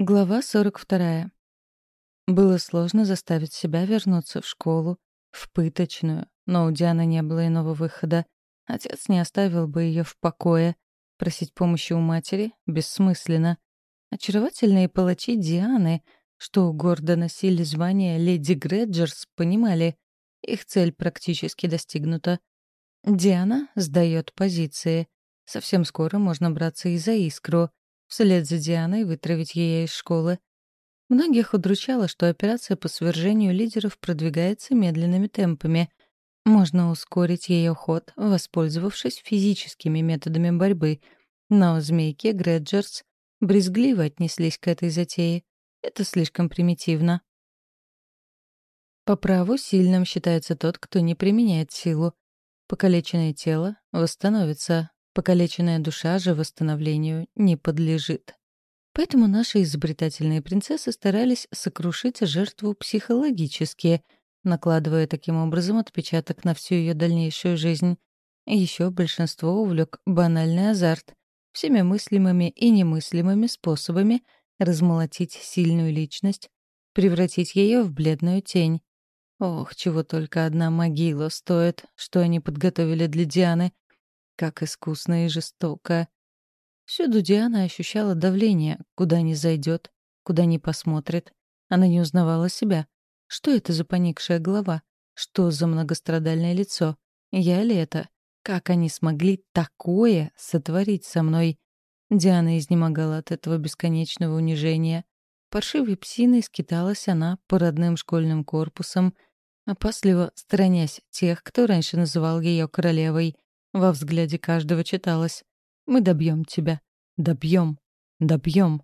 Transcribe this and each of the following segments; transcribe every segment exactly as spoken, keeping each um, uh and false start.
Глава сорок вторая. Было сложно заставить себя вернуться в школу, в пыточную, но у Дианы не было иного выхода. Отец не оставил бы ее в покое. Просить помощи у матери бессмысленно. Очаровательные палачи Дианы, что гордо носили звание леди Грэджерс, понимали, их цель практически достигнута. Диана сдает позиции. Совсем скоро можно браться и за Искру, вслед за Дианой вытравить ее из школы. Многих удручало, что операция по свержению лидеров продвигается медленными темпами. Можно ускорить ее ход, воспользовавшись физическими методами борьбы. Но змейки Грэджерс брезгливо отнеслись к этой затее. Это слишком примитивно. По праву сильным считается тот, кто не применяет силу. Покалеченное тело восстановится, покалеченная душа же восстановлению не подлежит. Поэтому наши изобретательные принцессы старались сокрушить жертву психологически, накладывая таким образом отпечаток на всю ее дальнейшую жизнь. Еще большинство увлек банальный азарт, всеми мыслимыми и немыслимыми способами размолотить сильную личность, превратить ее в бледную тень. Ох, чего только одна могила стоит, что они подготовили для Дианы. Как искусно и жестоко. Всюду Диана ощущала давление, куда ни зайдет, куда ни посмотрит. Она не узнавала себя. Что это за поникшая голова? Что за многострадальное лицо? Я ли это? Как они смогли такое сотворить со мной? Диана изнемогала от этого бесконечного унижения. Паршивой псиной скиталась она по родным школьным корпусам, опасливо сторонясь тех, кто раньше называл ее королевой. Во взгляде каждого читалось: «Мы добьем тебя. Добьем. Добьем».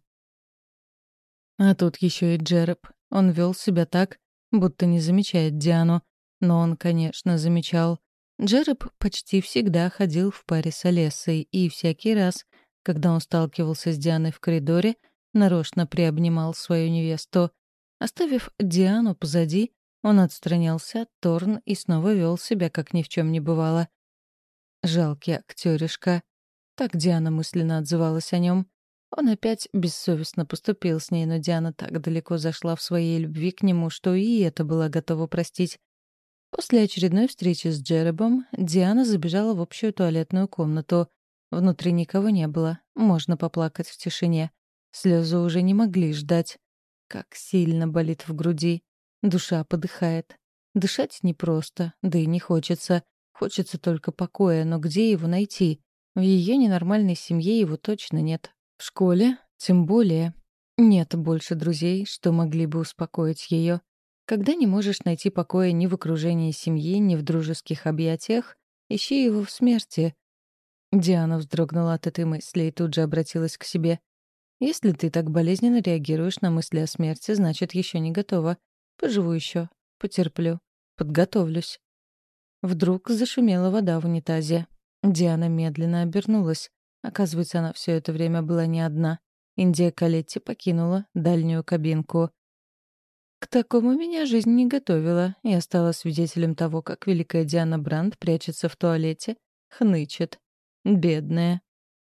А тут еще и Джереб. Он вел себя так, будто не замечает Диану. Но он, конечно, замечал. Джереб почти всегда ходил в паре с Олессой, и всякий раз, когда он сталкивался с Дианой в коридоре, нарочно приобнимал свою невесту. Оставив Диану позади, он отстранялся от Торн и снова вел себя, как ни в чем не бывало. Жалкий актеришка. Так Диана мысленно отзывалась о нем. Он опять бессовестно поступил с ней, но Диана так далеко зашла в своей любви к нему, что и это была готова простить. После очередной встречи с Джеребом Диана забежала в общую туалетную комнату. Внутри никого не было. Можно поплакать в тишине. Слезы уже не могли ждать. Как сильно болит в груди. Душа подыхает. Дышать непросто, да и не хочется. Хочется только покоя, но где его найти? В ее ненормальной семье его точно нет. В школе тем более. Нет больше друзей, что могли бы успокоить ее. Когда не можешь найти покоя ни в окружении семьи, ни в дружеских объятиях, ищи его в смерти. Диана вздрогнула от этой мысли и тут же обратилась к себе. Если ты так болезненно реагируешь на мысли о смерти, значит, еще не готова. Поживу еще, потерплю, подготовлюсь. Вдруг зашумела вода в унитазе. Диана медленно обернулась. Оказывается, она все это время была не одна. Индия Калетти покинула дальнюю кабинку. К такому меня жизнь не готовила. Я стала свидетелем того, как великая Диана Брандт прячется в туалете, хнычет. Бедная.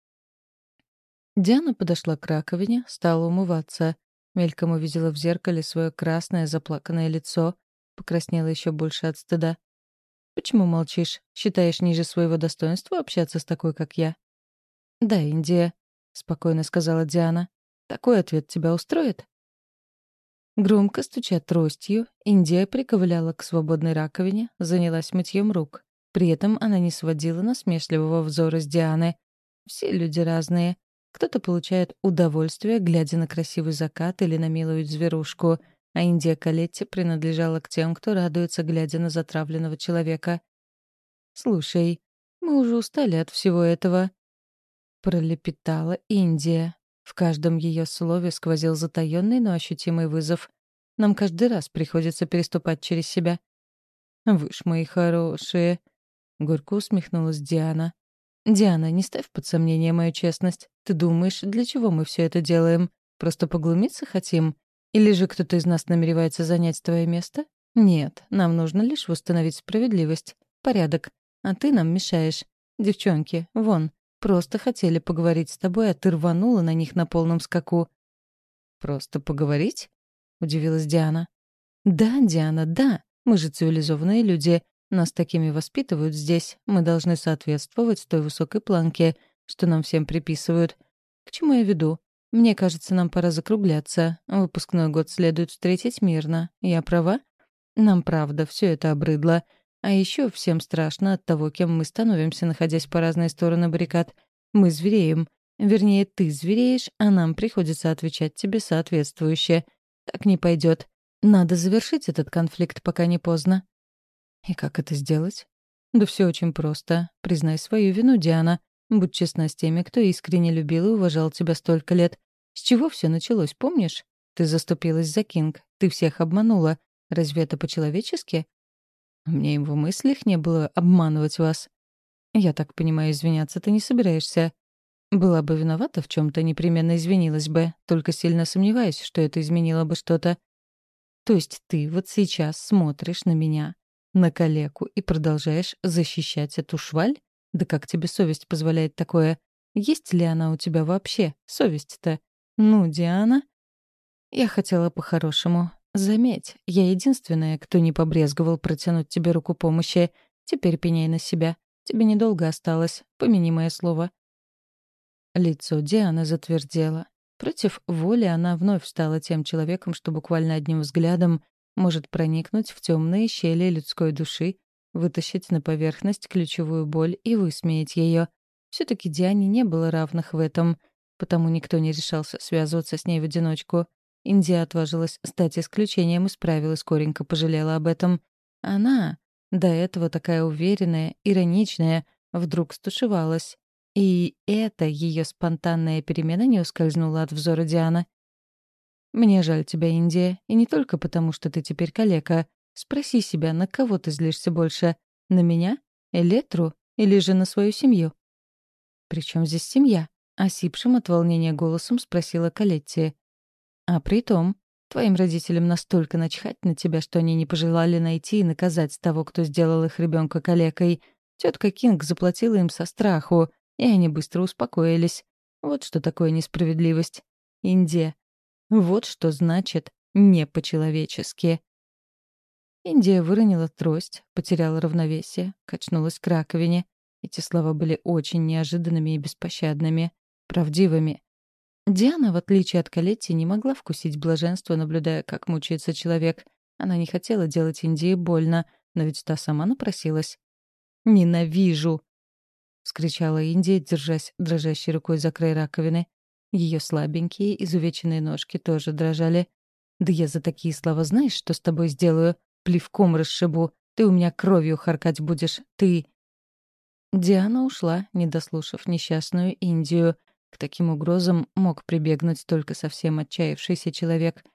Диана подошла к раковине, стала умываться. Мельком увидела в зеркале свое красное заплаканное лицо. Покраснела еще больше от стыда. «Почему молчишь? Считаешь ниже своего достоинства общаться с такой, как я?» «Да, Индия», — спокойно сказала Диана. «Такой ответ тебя устроит?» Громко стуча тростью, Индия приковыляла к свободной раковине, занялась мытьем рук. При этом она не сводила насмешливого взора с Дианы. Все люди разные. Кто-то получает удовольствие, глядя на красивый закат или на милую зверушку, а Индия Калетти принадлежала к тем, кто радуется, глядя на затравленного человека. «Слушай, мы уже устали от всего этого», — пролепетала Индия. В каждом ее слове сквозил затаённый, но ощутимый вызов. «Нам каждый раз приходится переступать через себя». «Вы ж мои хорошие», — горько усмехнулась Диана. «Диана, не ставь под сомнение мою честность. Ты думаешь, для чего мы все это делаем? Просто поглумиться хотим? Или же кто-то из нас намеревается занять твое место? Нет, нам нужно лишь восстановить справедливость, порядок. А ты нам мешаешь. Девчонки, вон, просто хотели поговорить с тобой, а ты рванула на них на полном скаку». «Просто поговорить?» — удивилась Диана. «Да, Диана, да. Мы же цивилизованные люди. Нас такими воспитывают здесь. Мы должны соответствовать той высокой планке, что нам всем приписывают. К чему я веду? Мне кажется, нам пора закругляться. Выпускной год следует встретить мирно. Я права? Нам, правда, все это обрыдло. А еще всем страшно от того, кем мы становимся, находясь по разные стороны баррикад. Мы звереем. Вернее, ты звереешь, а нам приходится отвечать тебе соответствующе. Так не пойдет. Надо завершить этот конфликт, пока не поздно. И как это сделать? Да все очень просто. Признай свою вину, Диана. Будь честна с теми, кто искренне любил и уважал тебя столько лет. С чего все началось, помнишь? Ты заступилась за Кинг. Ты всех обманула. Разве это по-человечески? Мне и в мыслях не было обманывать вас. Я так понимаю, извиняться ты не собираешься. Была бы виновата в чем то непременно извинилась бы. Только сильно сомневаюсь, что это изменило бы что-то. То есть ты вот сейчас смотришь на меня, на калеку, и продолжаешь защищать эту шваль? Да как тебе совесть позволяет такое? Есть ли она у тебя вообще, совесть-то? Ну, Диана? Я хотела по-хорошему. Заметь, я единственная, кто не побрезговал протянуть тебе руку помощи. Теперь пеняй на себя. Тебе недолго осталось. Помяни мое слово. Лицо Дианы затвердело. Против воли она вновь стала тем человеком, что буквально одним взглядом может проникнуть в темные щели людской души, вытащить на поверхность ключевую боль и высмеять ее. Все-таки Диане не было равных в этом, потому никто не решался связываться с ней в одиночку. Индия отважилась стать исключением и справилась, скоренько пожалела об этом. Она, до этого такая уверенная, ироничная, вдруг стушевалась. И эта ее спонтанная перемена не ускользнула от взора Дианы. «Мне жаль тебя, Индия, и не только потому, что ты теперь калека. Спроси себя, на кого ты злишься больше? На меня? Элетру? Или же на свою семью?» «При чем здесь семья?» — осипшим от волнения голосом спросила Калетти. «А притом, твоим родителям настолько начхать на тебя, что они не пожелали найти и наказать того, кто сделал их ребенка калекой. Тетка Кинг заплатила им со страху, и они быстро успокоились. Вот что такое несправедливость. Индия. Вот что значит «не по-человечески». Индия выронила трость, потеряла равновесие, качнулась к раковине. Эти слова были очень неожиданными и беспощадными, правдивыми. Диана, в отличие от Калетти, не могла вкусить блаженство, наблюдая, как мучается человек. Она не хотела делать Индии больно, но ведь та сама напросилась. «Ненавижу!» — вскричала Индия, держась дрожащей рукой за край раковины. Ее слабенькие, изувеченные ножки тоже дрожали. «Да я за такие слова знаешь, что с тобой сделаю? Плевком расшибу. Ты у меня кровью харкать будешь. Ты...» Диана ушла, не дослушав несчастную Индию. К таким угрозам мог прибегнуть только совсем отчаявшийся человек.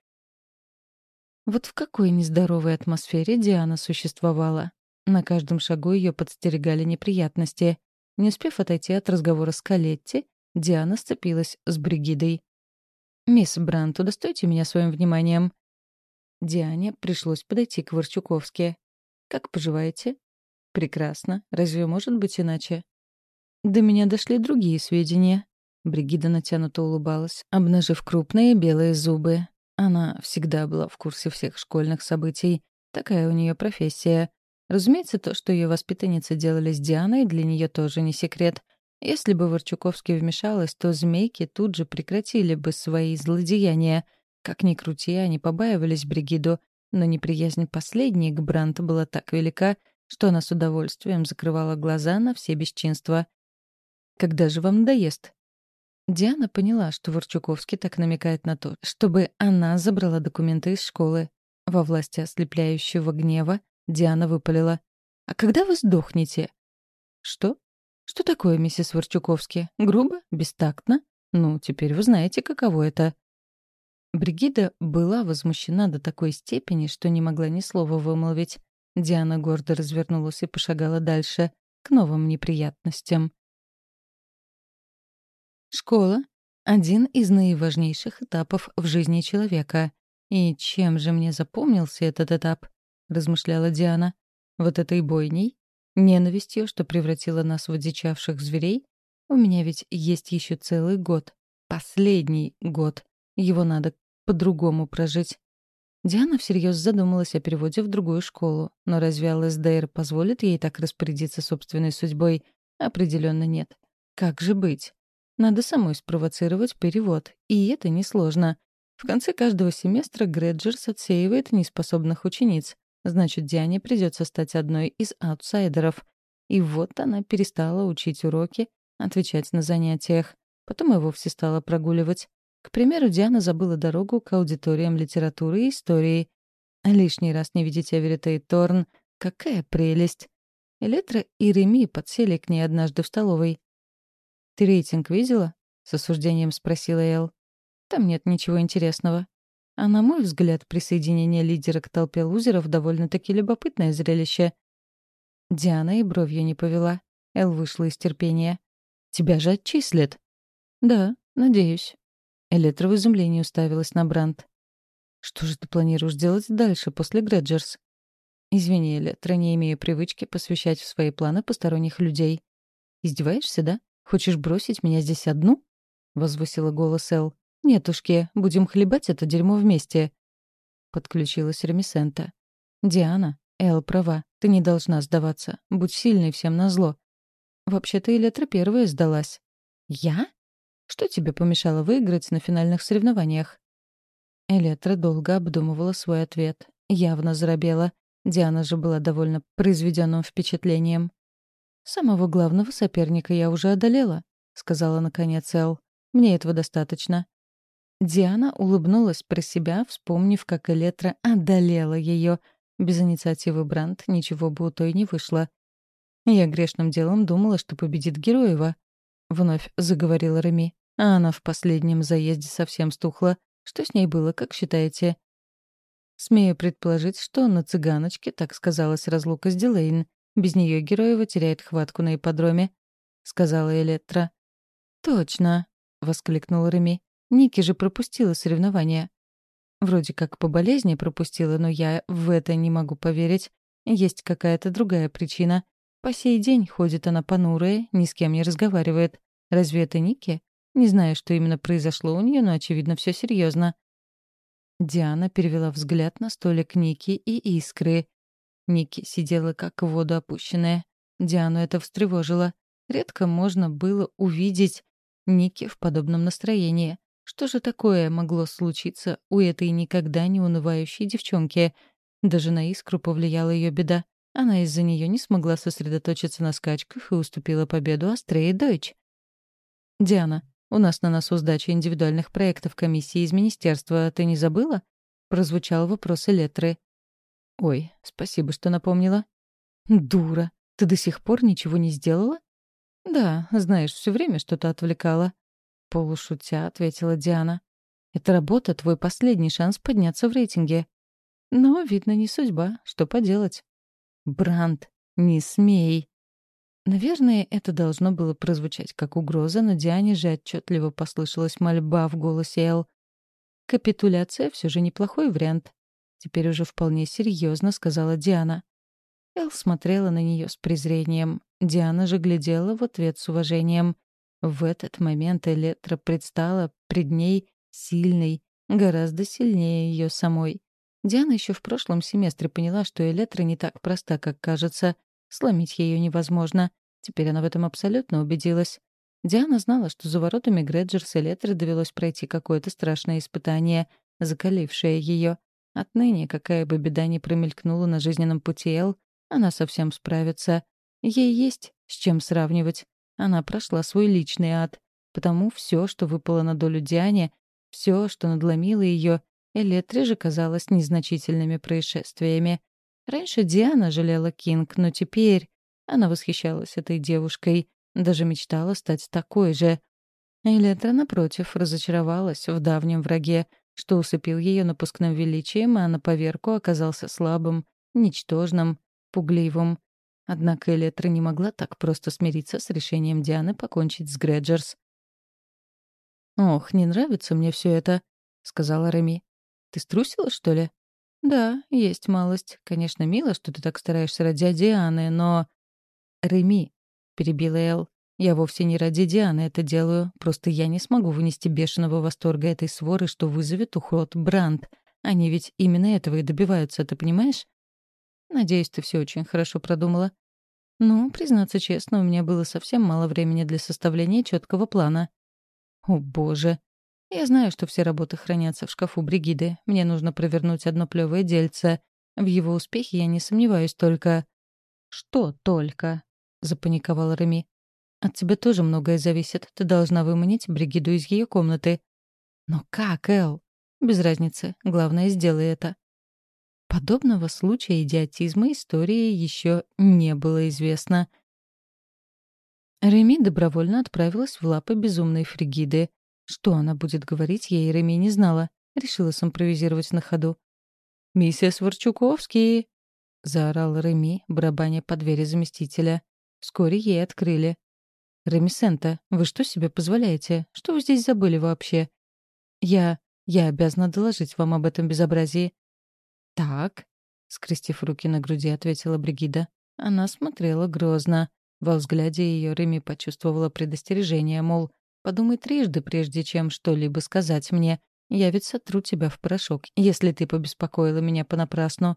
Вот в какой нездоровой атмосфере Диана существовала. На каждом шагу ее подстерегали неприятности. Не успев отойти от разговора с Калетти, Диана сцепилась с Бригидой. «Мисс Брант, удостойте меня своим вниманием». Диане пришлось подойти к Ворчуковски. «Как поживаете?» «Прекрасно. Разве может быть иначе?» «До меня дошли другие сведения». Бригида натянуто улыбалась, обнажив крупные белые зубы. Она всегда была в курсе всех школьных событий. Такая у нее профессия. Разумеется, то, что ее воспитанницы делали с Дианой, для нее тоже не секрет. Если бы Ворчуковский вмешалась, то змейки тут же прекратили бы свои злодеяния. Как ни крути, они побаивались Бригиду, но неприязнь последней к Бранту была так велика, что она с удовольствием закрывала глаза на все бесчинства. «Когда же вам надоест?» Диана поняла, что Ворчуковский так намекает на то, чтобы она забрала документы из школы. Во власти ослепляющего гнева Диана выпалила. «А когда вы сдохнете?» «Что? Что такое, миссис Ворчуковский? Грубо? Бестактно? Ну, теперь вы знаете, каково это». Бригида была возмущена до такой степени, что не могла ни слова вымолвить. Диана гордо развернулась и пошагала дальше, к новым неприятностям. Школа — один из наиважнейших этапов в жизни человека. «И чем же мне запомнился этот этап?» — размышляла Диана. «Вот этой бойней? Ненавистью, что превратила нас в одичавших зверей? У меня ведь есть еще целый год. Последний год. Его надо по-другому прожить. Диана всерьез задумалась о переводе в другую школу, но разве ЛСДР позволит ей так распорядиться собственной судьбой? Определенно нет. Как же быть? Надо самой спровоцировать перевод, и это несложно. В конце каждого семестра Грэджерс отсеивает неспособных учениц. Значит, Диане придется стать одной из аутсайдеров. И вот она перестала учить уроки, отвечать на занятиях. Потом и вовсе стала прогуливать. К примеру, Диана забыла дорогу к аудиториям литературы и истории. Лишний раз не видеть Эверетта и Торн. Какая прелесть! Электра и Реми подсели к ней однажды в столовой. «Ты рейтинг видела?» — с осуждением спросила Эл. «Там нет ничего интересного». А на мой взгляд, присоединение лидера к толпе лузеров довольно-таки любопытное зрелище. Диана и бровью не повела. Эл вышла из терпения. «Тебя же отчислят». «Да, надеюсь». Электра в изумлении уставилась на Брандт. «Что же ты планируешь делать дальше, после Грэджерс?» «Извини, Электра, не имею привычки посвящать в свои планы посторонних людей». «Издеваешься, да? Хочешь бросить меня здесь одну?» — возвысила голос Эл. «Нетушки, будем хлебать это дерьмо вместе». Подключилась Ремисента. «Диана, Эл права, ты не должна сдаваться. Будь сильной всем назло». «Вообще-то Электра первая сдалась». «Я? Что тебе помешало выиграть на финальных соревнованиях?» Электра долго обдумывала свой ответ. Явно заробела. Диана же была довольно произведенным впечатлением. «Самого главного соперника я уже одолела», — сказала наконец Эл. «Мне этого достаточно». Диана улыбнулась про себя, вспомнив, как Электра одолела ее. Без инициативы Брандт ничего бы у той не вышло. «Я грешным делом думала, что победит Героева», — вновь заговорила Реми. «А она в последнем заезде совсем стухла. Что с ней было, как считаете?» «Смею предположить, что на цыганочке так сказалась разлука с Дилейн. Без нее Героева теряет хватку на ипподроме», — сказала Электра. «Точно», — воскликнула Реми. «Ники же пропустила соревнования». «Вроде как по болезни пропустила, но я в это не могу поверить. Есть какая-то другая причина. По сей день ходит она понурая, ни с кем не разговаривает. Разве это Ники? Не знаю, что именно произошло у нее, но, очевидно, все серьезно». Диана перевела взгляд на столик Ники и Искры. Ники сидела как в воду опущенная. Диану это встревожило. Редко можно было увидеть Ники в подобном настроении. Что же такое могло случиться у этой никогда не унывающей девчонки? Даже на Искру повлияла ее беда. Она из-за нее не смогла сосредоточиться на скачках и уступила победу Астреи Дойч. «Диана, у нас на носу сдача индивидуальных проектов комиссии из министерства. Ты не забыла?» — прозвучал вопрос Элетры. «Ой, спасибо, что напомнила». «Дура! Ты до сих пор ничего не сделала?» «Да, знаешь, все время что-то отвлекала», — полушутя ответила Диана. «Эта работа — твой последний шанс подняться в рейтинге». «Но, видно, не судьба. Что поделать?» «Брандт, не смей!» Наверное, это должно было прозвучать как угроза, но Диане же отчетливо послышалась мольба в голосе Эл. «Капитуляция все же неплохой вариант», — теперь уже вполне серьезно сказала Диана. Эл смотрела на нее с презрением. Диана же глядела в ответ с уважением. В этот момент Электра предстала пред ней сильной, гораздо сильнее ее самой. Диана еще в прошлом семестре поняла, что Электра не так проста, как кажется. Сломить ее невозможно. Теперь она в этом абсолютно убедилась. Диана знала, что за воротами Грэджерс Электре довелось пройти какое-то страшное испытание, закалившее ее. Отныне, какая бы беда ни промелькнула на жизненном пути Эл, она совсем справится. Ей есть с чем сравнивать. Она прошла свой личный ад. Потому все, что выпало на долю Диане, все, что надломило ее, Электре же казалось незначительными происшествиями. Раньше Диана жалела Кинг, но теперь она восхищалась этой девушкой, даже мечтала стать такой же. Электра, напротив, разочаровалась в давнем враге, что усыпил ее напускным величием, а на поверку оказался слабым, ничтожным, пугливым. Однако Электра не могла так просто смириться с решением Дианы покончить с Грэджерс. «Ох, не нравится мне все это», — сказала Реми. «Ты струсила, что ли?» «Да, есть малость. Конечно, мило, что ты так стараешься ради Дианы, но...» «Реми», — перебила Эл, Я вовсе не ради Дианы это делаю, просто я не смогу вынести бешеного восторга этой своры, что вызовет уход Бранд. Они ведь именно этого и добиваются, ты понимаешь? Надеюсь, ты все очень хорошо продумала. Ну, признаться честно, у меня было совсем мало времени для составления четкого плана. О, боже. Я знаю, что все работы хранятся в шкафу Бригиды. Мне нужно провернуть одно плевое дельце. В его успехе я не сомневаюсь только... Что только? Запаниковала Реми. От тебя тоже многое зависит. Ты должна выманить Бригиду из ее комнаты. Но как, Эл? Без разницы. Главное, сделай это. Подобного случая идиотизма истории еще не было известно. Реми добровольно отправилась в лапы безумной Фригиды. Что она будет говорить, ей Реми не знала. Решила симпровизировать на ходу. «Миссис Ворчуковский!» — заорал Реми, барабаня по двери заместителя. Вскоре ей открыли. «Ремисента, вы что себе позволяете? Что вы здесь забыли вообще?» «Я... я обязана доложить вам об этом безобразии». «Так», — скрестив руки на груди, ответила Бригида. Она смотрела грозно. Во взгляде ее Реми почувствовала предостережение, мол, подумай трижды, прежде чем что-либо сказать мне. Я ведь сотру тебя в порошок, если ты побеспокоила меня понапрасну.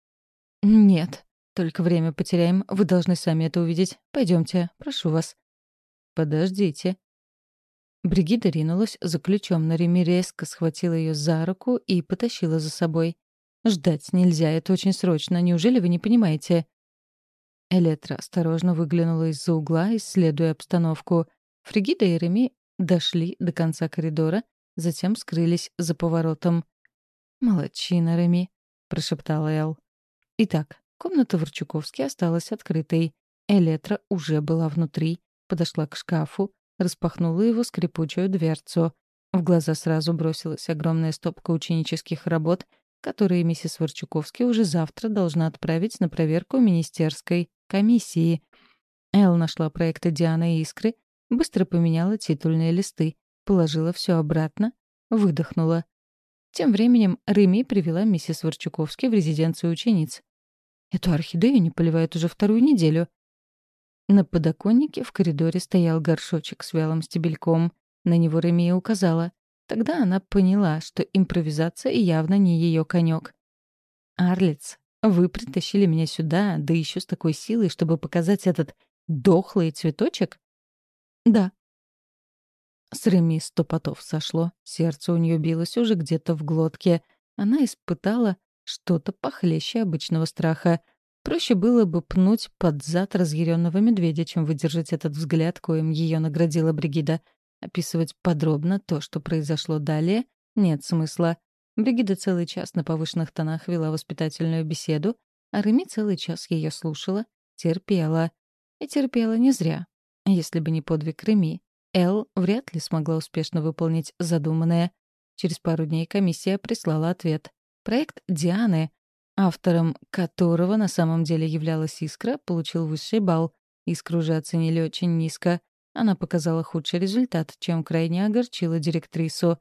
«Нет, только время потеряем. Вы должны сами это увидеть. Пойдемте, прошу вас». «Подождите». Бригида ринулась за ключом, но Реми резко схватила ее за руку и потащила за собой. «Ждать нельзя, это очень срочно. Неужели вы не понимаете?» Элетра осторожно выглянула из-за угла, исследуя обстановку. Фригида и Реми дошли до конца коридора, затем скрылись за поворотом. «Молодчина, Реми», — прошептала Эл. Итак, комната Ворчуковски осталась открытой. Элетра уже была внутри, подошла к шкафу, распахнула его скрипучую дверцу. В глаза сразу бросилась огромная стопка ученических работ, которые миссис Ворчуковски уже завтра должна отправить на проверку министерской комиссии. Эл нашла проекты Дианы и Искры, быстро поменяла титульные листы, положила все обратно, выдохнула. Тем временем Реми привела миссис Ворчуковски в резиденцию учениц. «Эту орхидею не поливают уже вторую неделю». На подоконнике в коридоре стоял горшочек с вялым стебельком. На него Реми и указала. Тогда она поняла, что импровизация явно не ее конек. «Арлиц, вы притащили меня сюда, да еще с такой силой, чтобы показать этот дохлый цветочек?» «Да». С Реми сто потов сошло. Сердце у нее билось уже где-то в глотке. Она испытала что-то похлеще обычного страха. Проще было бы пнуть под зад разъяренного медведя, чем выдержать этот взгляд, коим ее наградила Бригида. Описывать подробно то, что произошло далее, нет смысла. Бригида целый час на повышенных тонах вела воспитательную беседу, а Реми целый час ее слушала, терпела. И терпела не зря. Если бы не подвиг Реми, Эл вряд ли смогла успешно выполнить задуманное. Через пару дней комиссия прислала ответ. Проект Дианы, автором которого на самом деле являлась Искра, получил высший балл. Искру же оценили очень низко. Она показала худший результат, чем крайне огорчила директрису.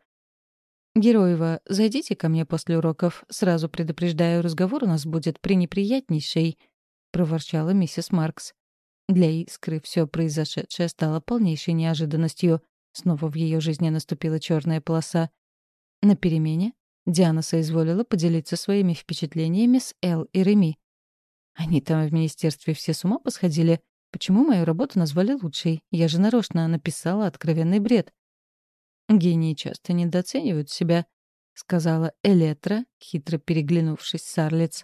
«Героева, зайдите ко мне после уроков. Сразу предупреждаю, разговор у нас будет пренеприятнейший», — проворчала миссис Маркс. Для Искры все произошедшее стало полнейшей неожиданностью. Снова в ее жизни наступила черная полоса. На перемене Диана соизволила поделиться своими впечатлениями с Эл и Реми. «Они там в министерстве все с ума посходили. Почему мою работу назвали лучшей? Я же нарочно написала откровенный бред». «Гении часто недооценивают себя», — сказала Элетра, хитро переглянувшись с Арлиц.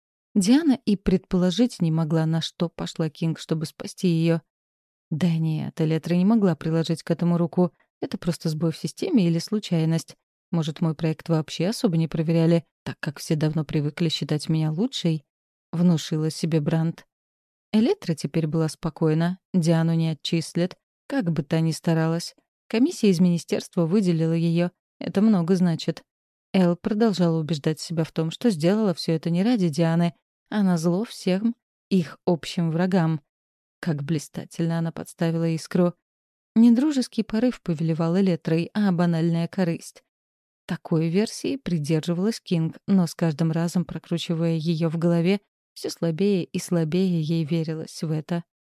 Диана и предположить не могла, на что пошла Кинг, чтобы спасти ее. Да нет, Элетра не могла приложить к этому руку. Это просто сбой в системе или случайность. Может, мой проект вообще особо не проверяли, так как все давно привыкли считать меня лучшей? Внушила себе Бранд. Элетра теперь была спокойна. Диану не отчислят. Как бы та ни старалась. Комиссия из министерства выделила ее. Это много значит. Эл продолжала убеждать себя в том, что сделала все это не ради Дианы, а назло всем их общим врагам. Как блистательно она подставила Искру. Не дружеский порыв повелевал Элетрой, а банальная корысть. Такой версии придерживалась Кинг, но с каждым разом, прокручивая ее в голове, все слабее и слабее ей верилось в это.